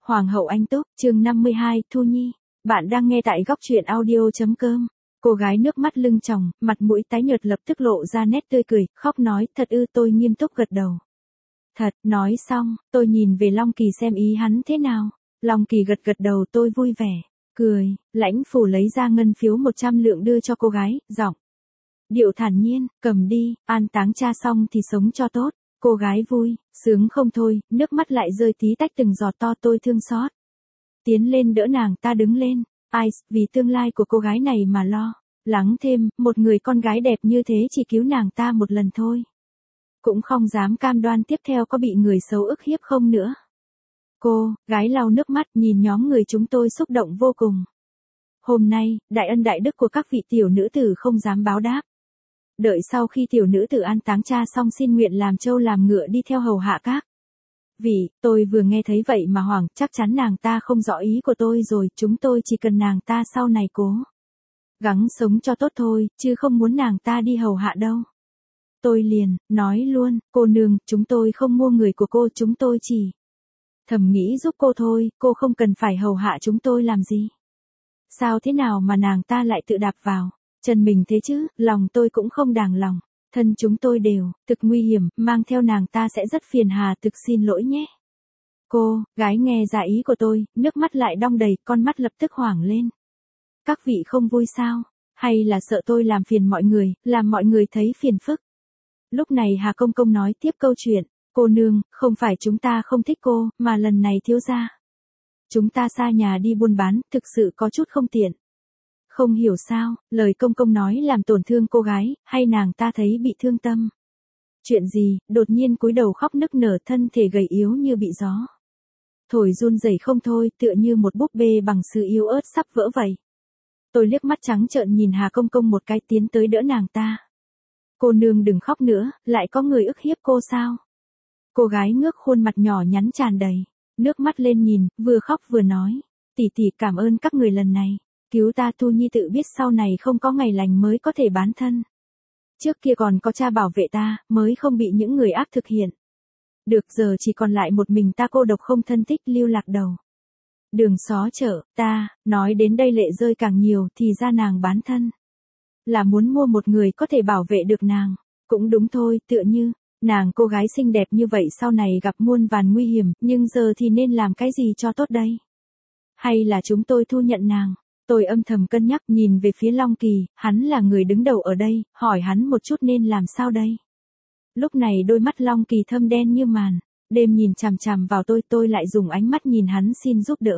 Hoàng hậu Anh Túc, chương 52, Thu Nhi. Bạn đang nghe tại góc truyện audio.com. Cô gái nước mắt lưng tròng, mặt mũi tái nhợt lập tức lộ ra nét tươi cười, khóc nói, thật ư? Tôi nghiêm túc gật đầu. Thật, nói xong, tôi nhìn về Long Kỳ xem ý hắn thế nào. Long Kỳ gật gật đầu, tôi vui vẻ, cười, Lãnh Phủ lấy ra ngân phiếu 100 lượng đưa cho cô gái, giọng điệu thản nhiên, cầm đi, an táng cha xong thì sống cho tốt. Cô gái vui, sướng không thôi, nước mắt lại rơi tí tách từng giọt to, tôi thương xót. Tiến lên đỡ nàng ta đứng lên, ai, vì tương lai của cô gái này mà lo. Lắng thêm, một người con gái đẹp như thế chỉ cứu nàng ta một lần thôi. Cũng không dám cam đoan tiếp theo có bị người xấu ức hiếp không nữa. Cô, gái lau nước mắt nhìn nhóm người chúng tôi xúc động vô cùng. Hôm nay, đại ân đại đức của các vị tiểu nữ tử không dám báo đáp. Đợi sau khi tiểu nữ tử an táng cha xong xin nguyện làm trâu làm ngựa đi theo hầu hạ các vị. Tôi vừa nghe thấy vậy mà hoảng, chắc chắn nàng ta không rõ ý của tôi rồi, chúng tôi chỉ cần nàng ta sau này cố gắng sống cho tốt thôi, chứ không muốn nàng ta đi hầu hạ đâu. Tôi liền nói luôn, cô nương, chúng tôi không mua người của cô, chúng tôi chỉ thầm nghĩ giúp cô thôi, cô không cần phải hầu hạ chúng tôi làm gì. Sao thế nào mà nàng ta lại tự đạp vào chân mình thế chứ? Lòng tôi cũng không đàng lòng. Thân chúng tôi đều thực nguy hiểm, mang theo nàng ta sẽ rất phiền hà, thực xin lỗi nhé. Cô gái nghe ra ý của tôi, nước mắt lại đong đầy, con mắt lập tức hoảng lên. Các vị không vui sao? Hay là sợ tôi làm phiền mọi người, làm mọi người thấy phiền phức? Lúc này Hà Công Công nói tiếp câu chuyện. Cô nương, không phải chúng ta không thích cô, mà lần này thiếu gia chúng ta xa nhà đi buôn bán, thực sự có chút không tiện. Không hiểu sao, lời công công nói làm tổn thương cô gái, hay nàng ta thấy bị thương tâm. Chuyện gì, đột nhiên cúi đầu khóc nức nở, thân thể gầy yếu như bị gió thổi run rẩy không thôi, tựa như một búp bê bằng sự yếu ớt sắp vỡ vậy. Tôi liếc mắt trắng trợn nhìn Hà Công Công một cái, tiến tới đỡ nàng ta. Cô nương đừng khóc nữa, lại có người ức hiếp cô sao? Cô gái ngước khuôn mặt nhỏ nhắn tràn đầy nước mắt lên nhìn, vừa khóc vừa nói. Tỷ tỷ cảm ơn các người lần này. Cứu ta, Thu Nhi tự biết sau này không có ngày lành mới có thể bán thân. Trước kia còn có cha bảo vệ ta, mới không bị những người ác thực hiện. Được, giờ chỉ còn lại một mình ta cô độc không thân thích, lưu lạc đầu đường xó chợ. Ta, nói đến đây lệ rơi càng nhiều, thì ra nàng bán thân là muốn mua một người có thể bảo vệ được nàng. Cũng đúng thôi, tựa như nàng cô gái xinh đẹp như vậy sau này gặp muôn vàn nguy hiểm, nhưng giờ thì nên làm cái gì cho tốt đây? Hay là chúng tôi thu nhận nàng? Tôi âm thầm cân nhắc, nhìn về phía Long Kỳ, hắn là người đứng đầu ở đây, hỏi hắn một chút nên làm sao đây? Lúc này đôi mắt Long Kỳ thâm đen như màn đêm nhìn chằm chằm vào tôi lại dùng ánh mắt nhìn hắn xin giúp đỡ.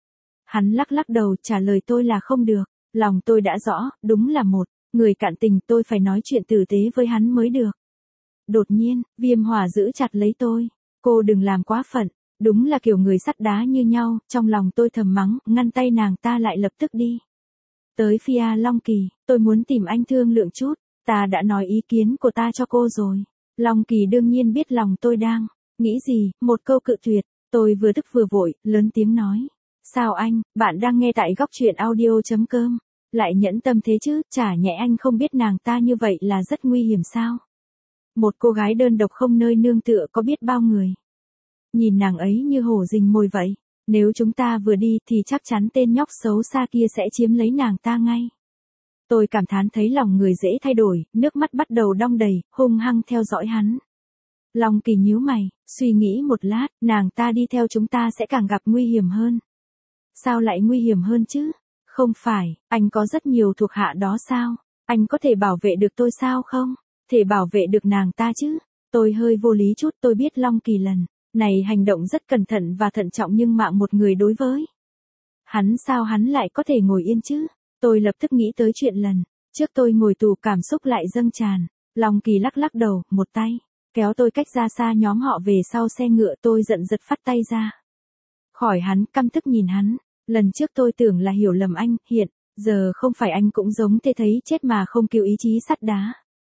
Hắn lắc lắc đầu trả lời tôi là không được. Lòng tôi đã rõ, đúng là một người cạn tình, tôi phải nói chuyện tử tế với hắn mới được. Đột nhiên, Viêm Hỏa giữ chặt lấy tôi. Cô đừng làm quá phận, đúng là kiểu người sắt đá như nhau. Trong lòng tôi thầm mắng, ngăn tay nàng ta lại lập tức đi tới phía Long Kỳ. Tôi muốn tìm anh thương lượng chút, ta đã nói ý kiến của ta cho cô rồi. Long Kỳ đương nhiên biết lòng tôi đang nghĩ gì, một câu cự tuyệt. Tôi vừa tức vừa vội, lớn tiếng nói. Sao anh, bạn đang nghe tại góc truyện audio.com. Lại nhẫn tâm thế chứ, chả nhẽ anh không biết nàng ta như vậy là rất nguy hiểm sao? Một cô gái đơn độc không nơi nương tựa có biết bao người nhìn nàng ấy như hổ rình mồi vậy. Nếu chúng ta vừa đi thì chắc chắn tên nhóc xấu xa kia sẽ chiếm lấy nàng ta ngay. Tôi cảm thán thấy lòng người dễ thay đổi, nước mắt bắt đầu đong đầy, hung hăng theo dõi hắn. Long Kỳ nhíu mày, suy nghĩ một lát, nàng ta đi theo chúng ta sẽ càng gặp nguy hiểm hơn. Sao lại nguy hiểm hơn chứ? Không phải, anh có rất nhiều thuộc hạ đó sao? Anh có thể bảo vệ được tôi sao không? Thể bảo vệ được nàng ta chứ? Tôi hơi vô lý chút, tôi biết Long Kỳ lần này hành động rất cẩn thận và thận trọng, nhưng mạng một người đối với hắn sao hắn lại có thể ngồi yên chứ? Tôi lập tức nghĩ tới chuyện lần trước tôi ngồi tù, cảm xúc lại dâng tràn. Long Kỳ lắc lắc đầu, một tay kéo tôi cách ra xa nhóm họ về sau xe ngựa. Tôi giận giật phắt tay ra khỏi hắn, căm tức nhìn hắn. Lần trước tôi tưởng là hiểu lầm anh, hiện giờ không phải anh cũng giống thế, thấy chết mà không cứu, ý chí sắt đá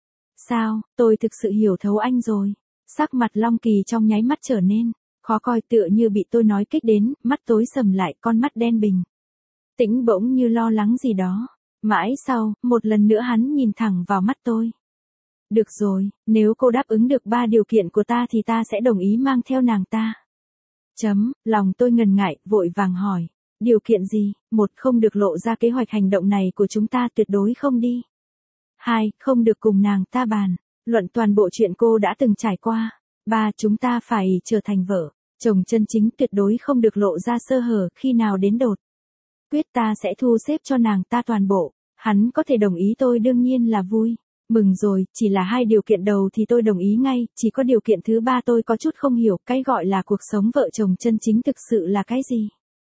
sao? Tôi thực sự hiểu thấu anh rồi. Sắc mặt Long Kỳ trong nháy mắt trở nên khó coi, tựa như bị tôi nói kích đến, mắt tối sầm lại, con mắt đen bình tĩnh bỗng như lo lắng gì đó. Mãi sau, một lần nữa hắn nhìn thẳng vào mắt tôi. Được rồi, nếu cô đáp ứng được 3 điều kiện của ta thì ta sẽ đồng ý mang theo nàng ta Lòng tôi ngần ngại, vội vàng hỏi. Điều kiện gì? 1. Không được lộ ra kế hoạch hành động này của chúng ta, tuyệt đối không đi. 2. Không được cùng nàng ta bàn luận toàn bộ chuyện cô đã từng trải qua. 3. Chúng ta phải trở thành vợ chồng chân chính, tuyệt đối không được lộ ra sơ hở khi nào đến đột quyết ta sẽ thu xếp cho nàng ta toàn bộ. Hắn có thể đồng ý tôi đương nhiên là vui. Mừng rồi, chỉ là 2 điều kiện đầu thì tôi đồng ý ngay, chỉ có điều kiện thứ 3 tôi có chút không hiểu, cái gọi là cuộc sống vợ chồng chân chính thực sự là cái gì?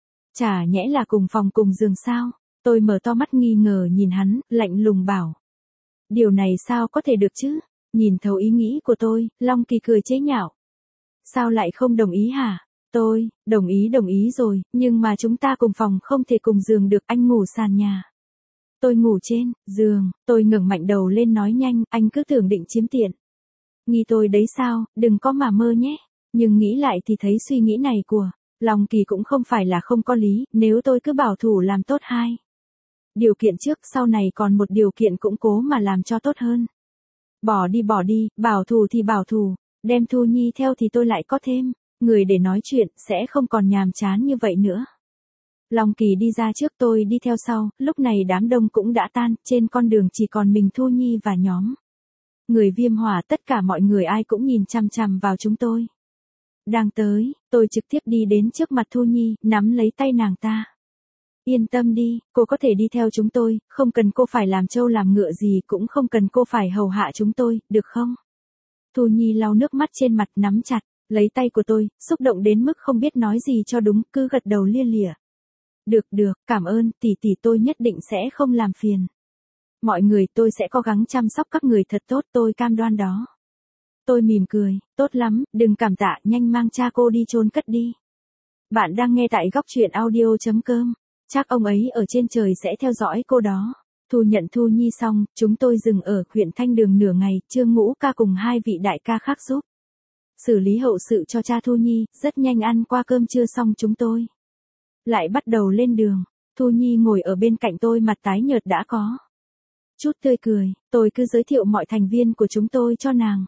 Chả nhẽ là cùng phòng cùng giường sao? Tôi mở to mắt nghi ngờ nhìn hắn, lạnh lùng bảo. Điều này sao có thể được chứ? Nhìn thấu ý nghĩ của tôi, Long Kỳ cười chế nhạo. Sao lại không đồng ý hả? Tôi, đồng ý rồi, nhưng mà chúng ta cùng phòng không thể cùng giường được, anh ngủ sàn nhà. Tôi ngủ trên giường. Tôi ngẩng mạnh đầu lên nói nhanh, anh cứ tưởng định chiếm tiện nghi tôi đấy sao, đừng có mà mơ nhé. Nhưng nghĩ lại thì thấy suy nghĩ này của Long Kỳ cũng không phải là không có lý, nếu tôi cứ bảo thủ làm tốt 2 điều kiện trước, sau này còn một điều kiện cũng cố mà làm cho tốt hơn. Bỏ đi, bảo thủ thì bảo thủ, đem Thu Nhi theo thì tôi lại có thêm người để nói chuyện, sẽ không còn nhàm chán như vậy nữa. Long Kỳ đi ra trước, tôi đi theo sau, lúc này đám đông cũng đã tan, trên con đường chỉ còn mình Thu Nhi và nhóm người Viêm Hỏa, tất cả mọi người ai cũng nhìn chằm chằm vào chúng tôi. Đang tới, tôi trực tiếp đi đến trước mặt Thu Nhi, nắm lấy tay nàng ta. Yên tâm đi, cô có thể đi theo chúng tôi, không cần cô phải làm trâu làm ngựa gì, cũng không cần cô phải hầu hạ chúng tôi, được không? Thu Nhi lau nước mắt trên mặt, nắm chặt lấy tay của tôi, xúc động đến mức không biết nói gì cho đúng, cứ gật đầu lia lịa. Được, cảm ơn, tỷ, tôi nhất định sẽ không làm phiền mọi người, tôi sẽ cố gắng chăm sóc các người thật tốt, tôi cam đoan đó. Tôi mỉm cười, tốt lắm, đừng cảm tạ, nhanh mang cha cô đi chôn cất đi. Bạn đang nghe tại góc truyện audio.com. Chắc ông ấy ở trên trời sẽ theo dõi cô đó. Thu nhận Thu Nhi xong, chúng tôi dừng ở huyện Thanh Đường nửa ngày, Trương Ngũ ca cùng 2 vị đại ca khác giúp xử lý hậu sự cho cha Thu Nhi, rất nhanh ăn qua cơm trưa xong chúng tôi lại bắt đầu lên đường. Thu Nhi ngồi ở bên cạnh tôi, mặt tái nhợt đã có chút tươi cười, tôi cứ giới thiệu mọi thành viên của chúng tôi cho nàng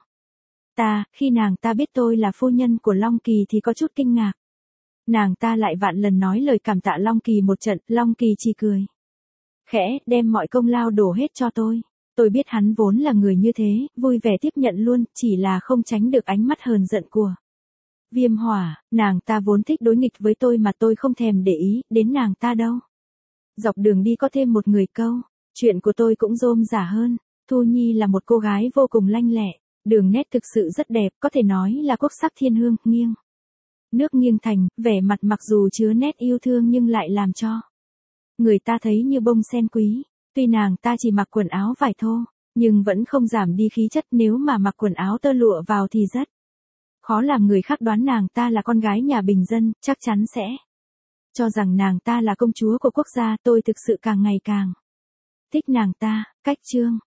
ta, khi nàng ta biết tôi là phu nhân của Long Kỳ thì có chút kinh ngạc. Nàng ta lại vạn lần nói lời cảm tạ Long Kỳ một trận, Long Kỳ chỉ cười khẽ, đem mọi công lao đổ hết cho tôi. Tôi biết hắn vốn là người như thế, vui vẻ tiếp nhận luôn, chỉ là không tránh được ánh mắt hờn giận của Viêm Hỏa. Nàng ta vốn thích đối nghịch với tôi mà tôi không thèm để ý đến nàng ta đâu. Dọc đường đi có thêm một người câu, chuyện của tôi cũng rôm rả hơn. Thu Nhi là một cô gái vô cùng lanh lẹ, đường nét thực sự rất đẹp, có thể nói là quốc sắc thiên hương, nghiêng nước nghiêng thành, vẻ mặt mặc dù chứa nét yêu thương nhưng lại làm cho người ta thấy như bông sen quý. Tuy nàng ta chỉ mặc quần áo vải thô, nhưng vẫn không giảm đi khí chất, nếu mà mặc quần áo tơ lụa vào thì rất khó làm người khác đoán nàng ta là con gái nhà bình dân, chắc chắn sẽ cho rằng nàng ta là công chúa của quốc gia. Tôi thực sự càng ngày càng thích nàng ta. Cách chương